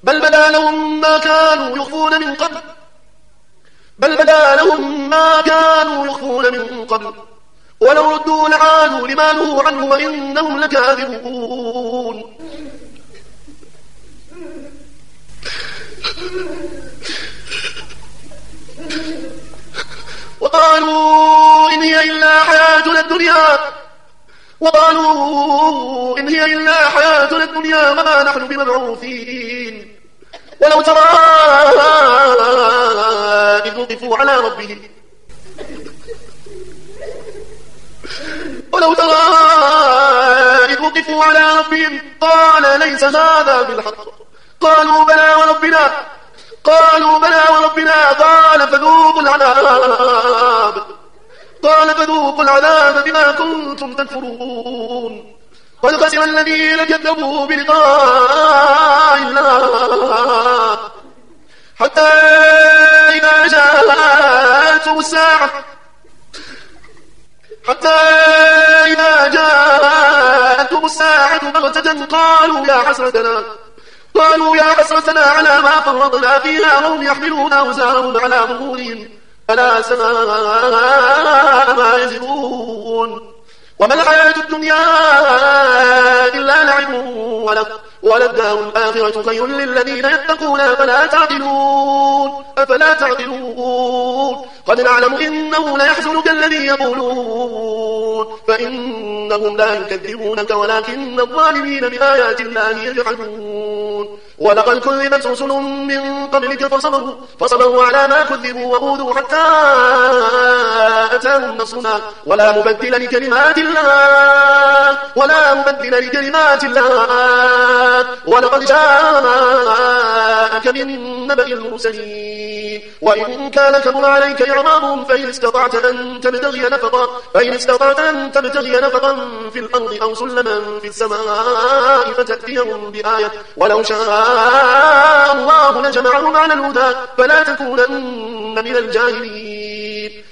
بل بدا لهم ما كانوا يخفون من قبل ولو ردوا لعادوا لما نهوا عنه وإنهم لكاذبون. وقالوا إن هي إلا حياتنا الدنيا وما نحن بمبعوثين. ولو ترى إذ وقفوا على ربهم قال ليس هذا بالحق قالوا بلى وربنا قال فذوقوا العذاب بما كنتم تكفرون. قد خسر الذين كذبوا بلقاء الله حتى إذا جاءتهم الساعة بغتة قالوا يا حسرتنا على ما فرطنا فيها وهم يحملون أوزارهم على ظهورهم ألا ساء ما يزرون. وما الحياة الدنيا إلا لعب وللدار الآخرة خير للذين يتقون أفلا تعقلون. قد نعلم إنه ليحزنك الذي يقولون فإنهم لا يكذبونك ولكن الظالمين بآيات الله يجحدون. ولقد كذبت رسل من قبلك فصبروا على ما كذبوا وأوذوا حتى أتاهم نصرنا ولا مبدل لكلمات الله ولقد جاءك من نبأ المرسلين. وإن كان كبر عليك إعمارهم فإن استطعت أن تبتغي نفقا في الأرض أو سلما في السماء فتأتيهم بآية ولو شاء الله لجمعهم على الهدى فلا تكونن من الجاهلين.